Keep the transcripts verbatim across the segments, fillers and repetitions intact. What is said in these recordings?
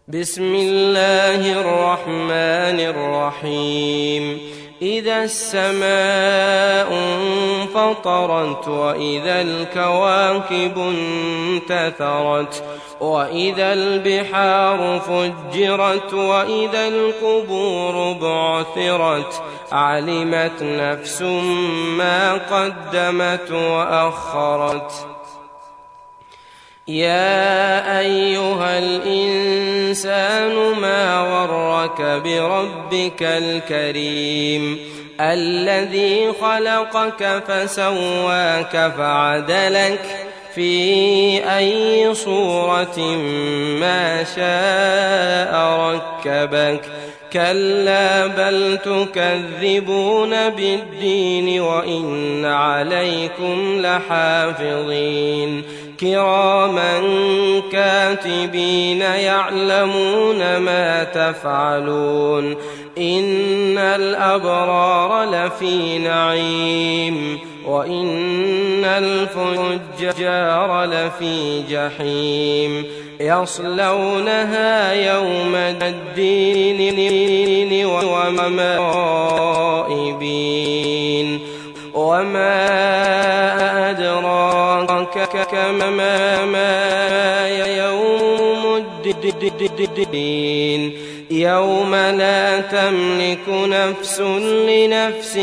بسم الله الرحمن الرحيم إذا السماء انفطرت وإذا الكواكب انتثرت وإذا البحار فجرت وإذا القبور بعثرت علمت نفس ما قدمت وأخرت يا أيها الإنسان ما غرك بربك الكريم الذي خلقك فسواك فعدلك في أي صورة ما شاء ركبك كلا بل تكذبون بالدين وإن عليكم لحافظين كراما كاتبين يعلمون ما تفعلون إن الأبرار لفي نعيم وإن الفجار لفي جحيم يصلونها يوم الدين وما غائبين وما أدراك ما ما يوم الدين يوم لا تملك نفس لنفس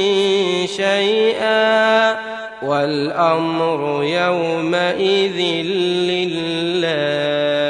شيئا والأمر يومئذ لله.